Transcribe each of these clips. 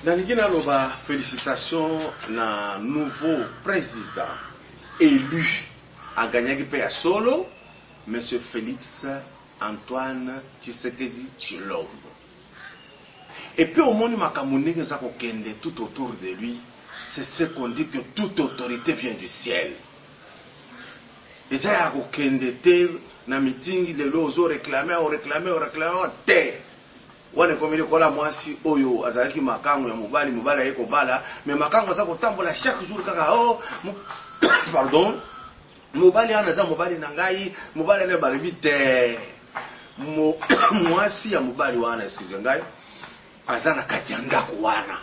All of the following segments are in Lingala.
Nanigina Loba, félicitations na nouveau président élu à gagner à solo, M. Félix Antoine Tshisekedi Tshilombo. Et puis au monde Makamouni tout autour de lui, c'est ce qu'on dit que toute autorité vient du ciel. Et ça y na meeting les lots réclamé terre. Wane komile kola mwasi oyo azalaki makango ya mobali ayeko bala mais makango za kotambola chaque jour kaka pardon mobali ana za mobali na ngai mobali ne balebi te mwasi ya mobali wana excuse ngai azana katianga wana.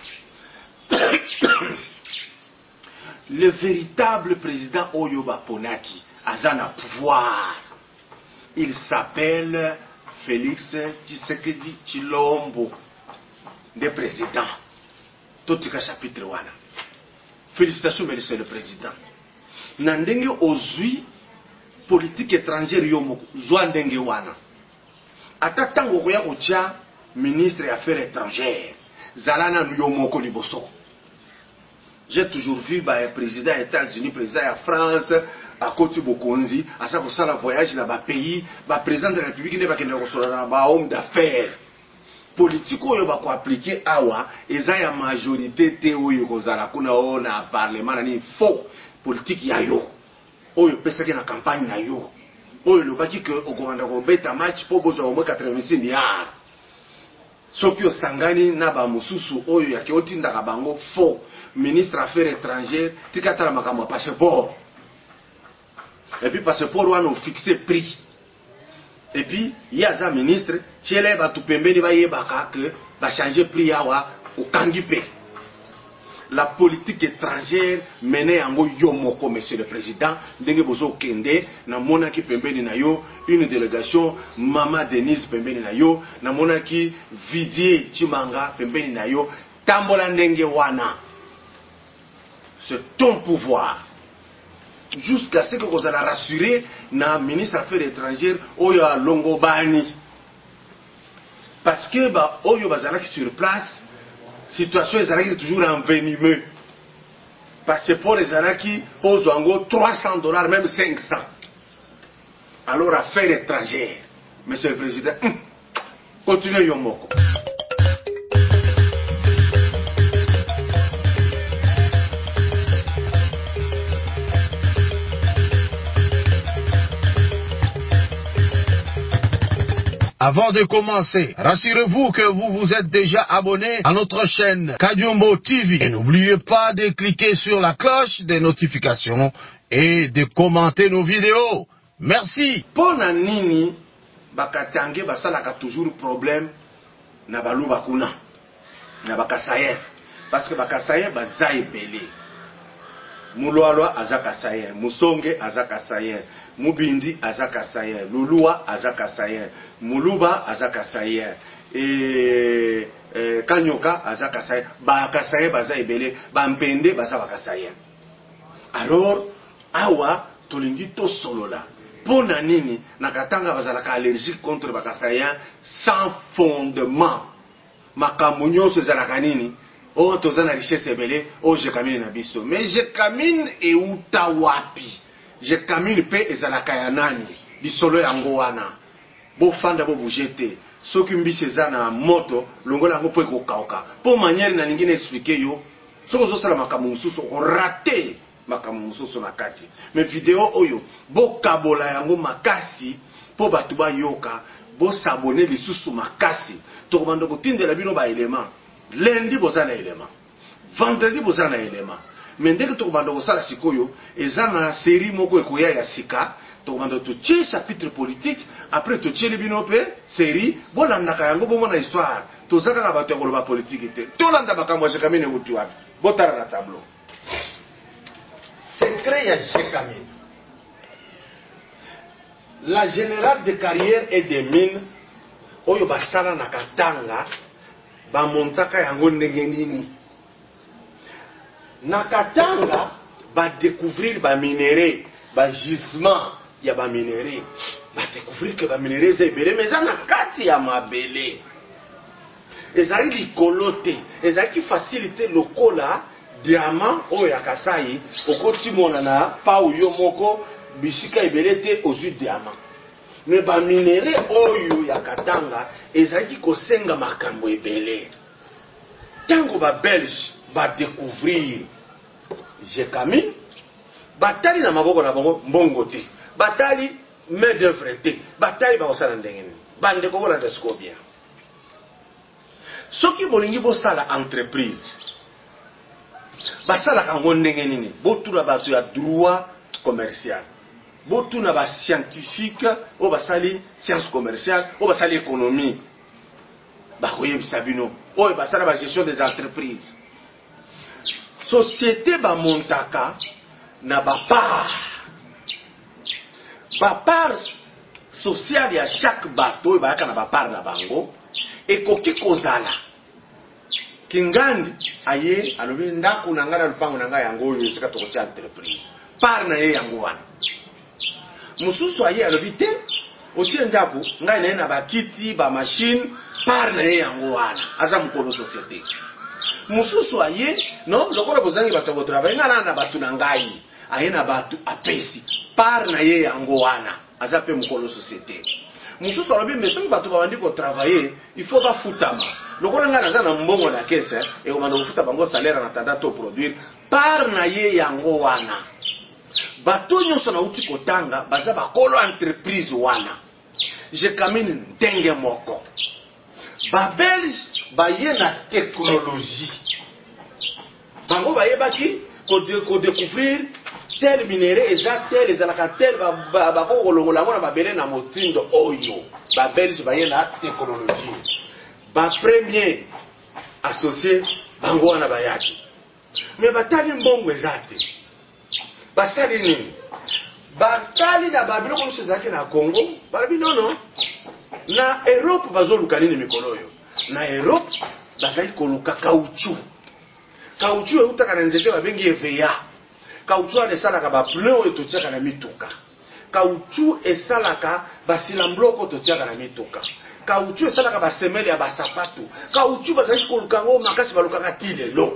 Le véritable président oyo baponaki azana pouvoir, il s'appelle Félix Tshisekedi Tshilombo, des présidents. Tout le chapitre wana. Félicitations, monsieur le président. Nandenge ozui politique étrangère yomoko zwandenge wana. Atatango koya kocha ministre des Affaires étrangères. Zalana yomoko liboso. J'ai toujours vu le président des États-Unis, le président de la France, à côté de Bokonzi, à chaque fois le voyage dans le pays, le président de la République n'est pas qu'un homme d'affaires. Politique qui est appliqué awa, et ça y a majorité théorie na parlement ni faux politique ya yo. Oyo pesa ki na campagne na yo. Oyo le baki que au commandant beta match pour besoin au moins 86 milliards. Soki osangani na ba mususu oyo ya kiotinda bango faux ministre affaires étrangères tikatala makambo passeport. Et puis passeport wana o fixé prix. Et puis il y a un ministre tiele ba tupembeni ba yebaka que ba changer prix yawa au kangipe. La politique étrangère menée en yomoko, monsieur le président, ndenge bozo kende na monaki pembeni na yo une délégation Mama Denise pembeni na yo na monaki Vidier Chimanga pembeni na yo tambola ndenge wana. C'est ton pouvoir. Jusqu'à ce que vous allez rassurer na ministre des Affaires étrangères oyo Longobani. Parce que ba oyo bazalaki sur place situation est toujours envenimée. Parce que pour les Araki, pose en gros $300, même 500. Alors, affaires étrangères. Monsieur le Président, continuez Yomoko. Avant de commencer, rassurez-vous que vous vous êtes déjà abonné à notre chaîne Kadiombo TV. Et n'oubliez pas de cliquer sur la cloche des notifications et de commenter nos vidéos. Merci. Pona nini bakatange basalaka toujours problème na baluba kuna na bakasaye parce que bakasaye bazaye belé. Mulwalwa azaka saye, Musonge azaka saye, Mubindi azaka saye, Lulua azaka saye, Muluba azaka saye, Kanyoka azaka saye, Baka saye baza ebele, Bampende baza baka saye. Alors, awa tolingi to solola. Pona nini nakatanga bazalaka allergique contre baka saye sans fondement. Makamunyo sezalaka nini? Oh, tozana richesse ebele, oh, je camine na biso. Mais je camine e utawapi. Je camine pe ezalaka ya nani. Bisolo yango wana. Bo fanda bo bougete. Soki mbisi eza na moto, longola yango po ekokauka. Po manière na ningine expliquer yo. Soko zosala makambo mususu, rate makambo mususu na kati. Mais vidéo oyo, bo kabola yango makasi, po batu ba yoka, bo sabone lisusu makasi. Tokobanda kotindela bino ba élément. Lundi bozana élément, vendredi bozana élément. Mais dès que tu commandes ça la sikoyo, et ça na série moko ekoya ya sika, tu commandes tu tche chapitre politique, après tu tche le binope série, bolanda kayango bomona histoire, tu zaka na bato ko ba politique te. To landa makambo je kamine uti wapi. Botala na tableau. Secret ya Jekamine. La générale de carrière et des mines oyo basala na Katanga. Ba montaka yango ndenge nini na Katanga ba découvrir ba minéraux ba gisement ya ba minéraux ba découvrir que ba minéraux ebele mais na kati ya mabele ezali likolote ezali facilité lokola diamant oyo ya Kasai okotimona na pa uyo moko bisika ebelete ozu diamant mais ba minéraux oyo ya Katanga ezali kosenga makambo ebele tango ba Belge ba découvrir Gécamine batali na maboko na bango mbongo te batali main d'œuvre te batali ba osala ndenge bande ko bola desko bien soki bolingi bosala entreprise basala kango ndenge nini botuna bato ya droit commercial botuna ba scientifique o basali science commerciale o basali économie bakoyebisa bino oyo basala ba gestion des entreprises société ba montaka na ba part sociale ya chaque bateau bayaka na ba part na bango ekoki kozala kingandi aye alobi ndako na ngana lupango na ngai yango oyo sika tokotia entreprise part na ye yango wana mususu aye alobi te otie ndako ngai na ye na bakiti ba machine part na ye yango wana aza mukolo société mususu aye no lokola bozangi bato bo travailler ngana na batu na ngai aye na batu apesi part na ye yango wana aza pe mukolo société mususu alobi mais soki bato babandi ko travailler il faut ba futama lokola ngana za na mbongo na kese e komanda kofuta bango salaire na tanda to produire part na ye yango wana bato nyonso na uti kotanga baza bakolo entreprise wana Gécamine ndenge moko ba Belge baye na technologie bango baye baki ko découvrir tel minéraux eza tel ezalaka tel bako kolongola yango na babele na motindo oyo ba Belge baye na technologie ba premier associé bango wana bayaki mais batali mbongo eza te basali nini batali na babiloko nyonso ezalaki na Congo balobi nono na Europe bazoluka nini mikolo oyo na Europe bazali koluka caoutchouc eutaka na nzete babengi EVA caoutchouc esalaka bapneu oyo totiaka na mituka caoutchouc esalaka basilambloko totiaka na mituka caoutchouc esalaka basemele ya basapatu caoutchouc bazali koluka ngo makasi balukaka ti lelo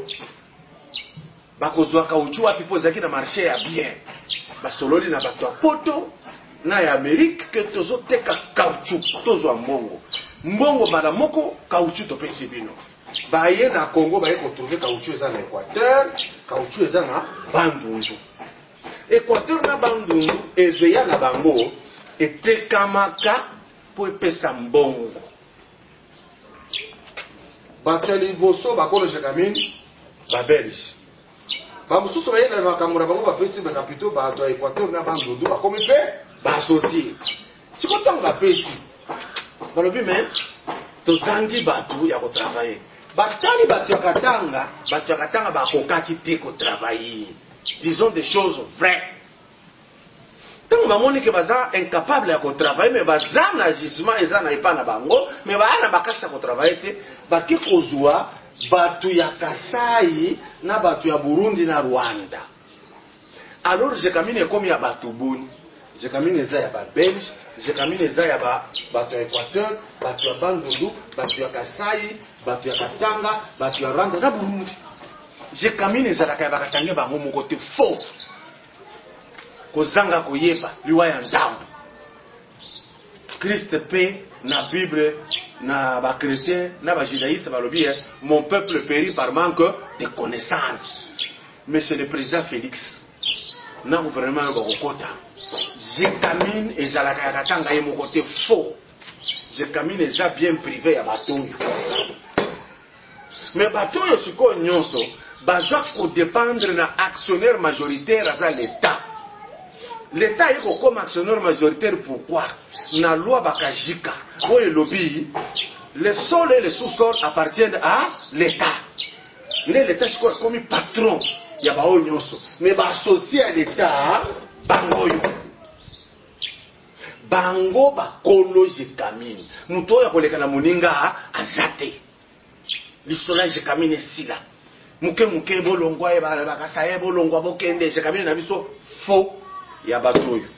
bakozwa caoutchouc wapi po ezalaki na marché ya bien basololi na bato ya poto na ya Amérique ke tozoteka caoutchouc tozwa mbongo bana moko caoutchouc topesi bino baye na Congo baye kotrouver caoutchouc eza na Équateur caoutchouc eza na Bandundu Équateur na Bandundu eveya na bango etekamaka po epesa mbongo bateli boso bakolo Gécamine ba Belge bamususu baye na makambo na bango bapesi bakapito bato ya Équateur na Bandundu bakomi pe baassocie sikotango bapesi balobi me tozangi bato ya kotravailler batali bato ya Katanga bakokaki te kotravailler disons des choses vraies tango bamoni ke baza incapable ya kotravailler mais baza na gisement eza na epa na bango mais baya na bakasi ya kotravailler te baki kozwa bato ya Kasai na bato ya Burundi na Rwanda alors Gécamine ekomi ya bato boni Gécamine eza ya ba Belge Gécamine eza ya bato ya Équateur bato ya Bandundu bato ya Kasai bato ya Katanga bato ya Rwanda na Burundi Gécamine ezalaka ya bakatange bango moko te faux kozanga koyeba liwa ya nzambo Christ pe na Bible na ba chrétien na ba judaïstes balobi mon peuple périt par manque de connaissances mais c'est le président Félix na gouvernement yo bakokota Gécamine ezalaka ya Katanga ye moko te faux Gécamine eza bien privé ya batoyo mais batoyo sikoyo nyonso bazwa kodépendre na actionnaire majoritaire aza l'État est comme actionnaire majoritaire. Pourquoi? Na loi bakajika oyo elobi les sols et les sous-sols appartiennent à l'État. L'État est comme patron ya baoyo nyonso mais associé à l'État bangoyo bango bakolo Gécamine muto oyo akoleka na moninga azate lisola Gécamine esila muke bolongwa bakasa ye bolongwa bokende Gécamine na biso faux ya batoyo